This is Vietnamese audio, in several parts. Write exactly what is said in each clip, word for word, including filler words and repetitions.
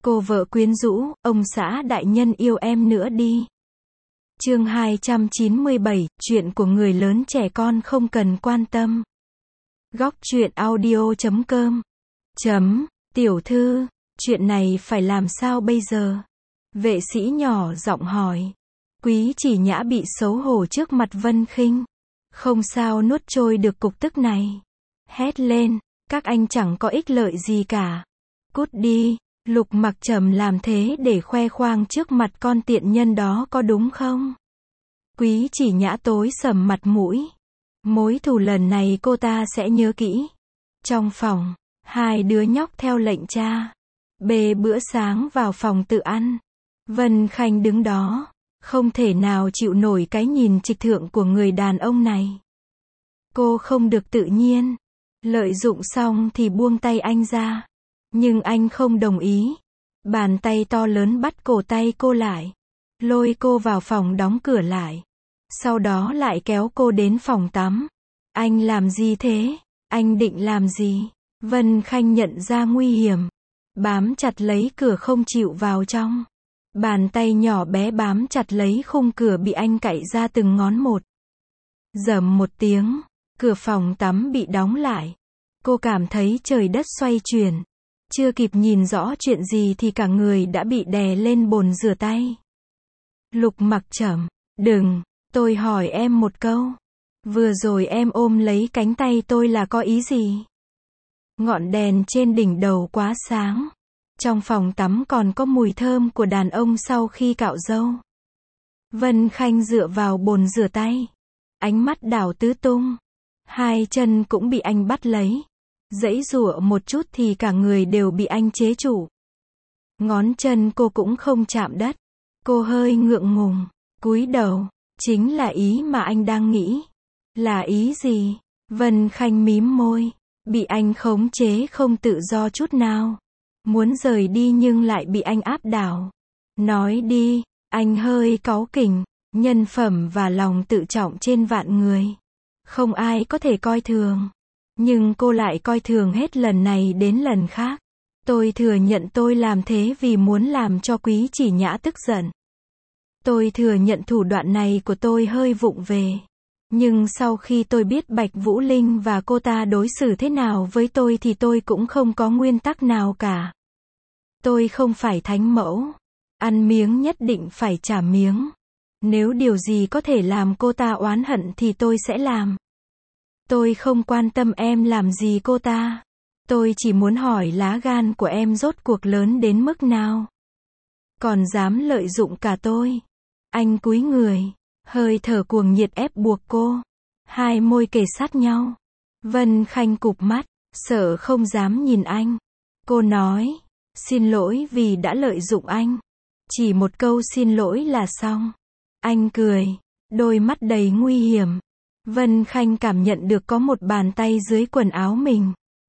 Cô vợ quyến rũ, ông xã đại nhân yêu em nữa đi. Chương hai trăm chín mươi bảy, chuyện của người lớn trẻ con không cần quan tâm. Góc truyện audio chấm com. Chấm, tiểu thư, chuyện này phải làm sao bây giờ? Vệ sĩ nhỏ giọng hỏi. Quý Chỉ Nhã bị xấu hổ trước mặt Vân Khinh. Không sao nuốt trôi được cục tức này. Hét lên, các anh chẳng có ích lợi gì cả. Cút đi. Lục Mặc Trầm làm thế để khoe khoang trước mặt con tiện nhân đó có đúng không? Quý Chỉ Nhã tối sầm mặt mũi. Mối thù lần này cô ta sẽ nhớ kỹ. Trong phòng, hai đứa nhóc theo lệnh cha bê bữa sáng vào phòng tự ăn. Vân Khanh đứng đó, không thể nào chịu nổi cái nhìn trịch thượng của người đàn ông này. Cô không được tự nhiên. Lợi dụng xong thì buông tay anh ra. Nhưng anh không đồng ý. Bàn tay to lớn bắt cổ tay cô lại. Lôi cô vào phòng đóng cửa lại. Sau đó lại kéo cô đến phòng tắm. Anh làm gì thế? Anh định làm gì? Vân Khanh nhận ra nguy hiểm. Bám chặt lấy cửa không chịu vào trong. Bàn tay nhỏ bé bám chặt lấy khung cửa bị anh cạy ra từng ngón một. Rầm một tiếng, cửa phòng tắm bị đóng lại. Cô cảm thấy trời đất xoay chuyển. Chưa kịp nhìn rõ chuyện gì thì cả người đã bị đè lên bồn rửa tay. Lục Mặc Trầm, đừng, tôi hỏi em một câu. Vừa rồi em ôm lấy cánh tay tôi là có ý gì? Ngọn đèn trên đỉnh đầu quá sáng. Trong phòng tắm còn có mùi thơm của đàn ông sau khi cạo râu. Vân Khanh dựa vào bồn rửa tay. Ánh mắt đảo tứ tung. Hai chân cũng bị anh bắt lấy. Giãy giụa một chút thì cả người đều bị anh chế trụ. Ngón chân cô cũng không chạm đất. Cô hơi ngượng ngùng, cúi đầu. Chính là ý mà anh đang nghĩ. Là ý gì? Vân Khanh mím môi. Bị anh khống chế không tự do chút nào. Muốn rời đi nhưng lại bị anh áp đảo. Nói đi, anh hơi cáu kỉnh. Nhân phẩm và lòng tự trọng trên vạn người. Không ai có thể coi thường. Nhưng cô lại coi thường hết lần này đến lần khác. Tôi thừa nhận tôi làm thế vì muốn làm cho Quý Chỉ Nhã tức giận. Tôi thừa nhận thủ đoạn này của tôi hơi vụng về. Nhưng sau khi tôi biết Bạch Vũ Linh và cô ta đối xử thế nào với tôi thì tôi cũng không có nguyên tắc nào cả. Tôi không phải thánh mẫu. Ăn miếng nhất định phải trả miếng. Nếu điều gì có thể làm cô ta oán hận thì tôi sẽ làm. Tôi không quan tâm em làm gì cô ta. Tôi chỉ muốn hỏi lá gan của em rốt cuộc lớn đến mức nào. Còn dám lợi dụng cả tôi. Anh cúi người. Hơi thở cuồng nhiệt ép buộc cô. Hai môi kề sát nhau. Vân Khanh cụp mắt. Sợ không dám nhìn anh. Cô nói. Xin lỗi vì đã lợi dụng anh. Chỉ một câu xin lỗi là xong. Anh cười. Đôi mắt đầy nguy hiểm. Vân Khanh cảm nhận được có một bàn tay dưới quần áo mình.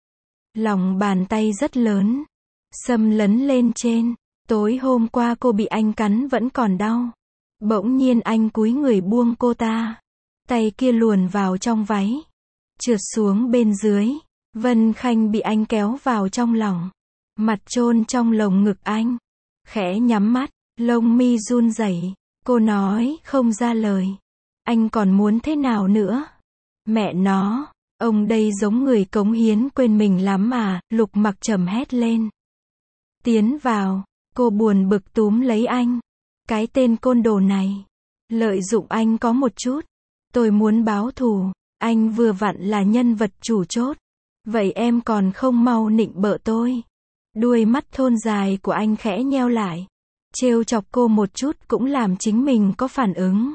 Lòng bàn tay rất lớn. Xâm lấn lên trên. Tối hôm qua cô bị anh cắn vẫn còn đau. Bỗng nhiên anh cúi người buông cô ta. Tay kia luồn vào trong váy. Trượt xuống bên dưới. Vân Khanh bị anh kéo vào trong lòng. Mặt chôn trong lồng ngực anh. Khẽ nhắm mắt. Lông mi run rẩy. Cô nói không ra lời. Anh còn muốn thế nào nữa? Mẹ nó, ông đây giống người cống hiến quên mình lắm à, Lục Mặc Trầm hét lên. Tiến vào, cô buồn bực túm lấy anh. Cái tên côn đồ này. Lợi dụng anh có một chút. Tôi muốn báo thù, anh vừa vặn là nhân vật chủ chốt. Vậy em còn không mau nịnh bợ tôi. Đuôi mắt thon dài của anh khẽ nheo lại. Trêu chọc cô một chút cũng làm chính mình có phản ứng.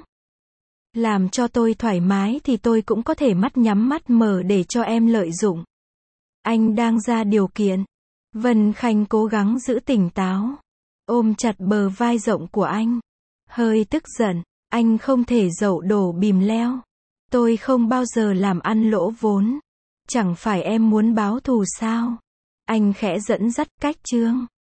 Làm cho tôi thoải mái thì tôi cũng có thể mắt nhắm mắt mở để cho em lợi dụng. Anh đang ra điều kiện. Vân Khanh cố gắng giữ tỉnh táo. Ôm chặt bờ vai rộng của anh. Hơi tức giận. Anh không thể dậu đổ bìm leo. Tôi không bao giờ làm ăn lỗ vốn. Chẳng phải em muốn báo thù sao? Anh khẽ dẫn dắt cách chương.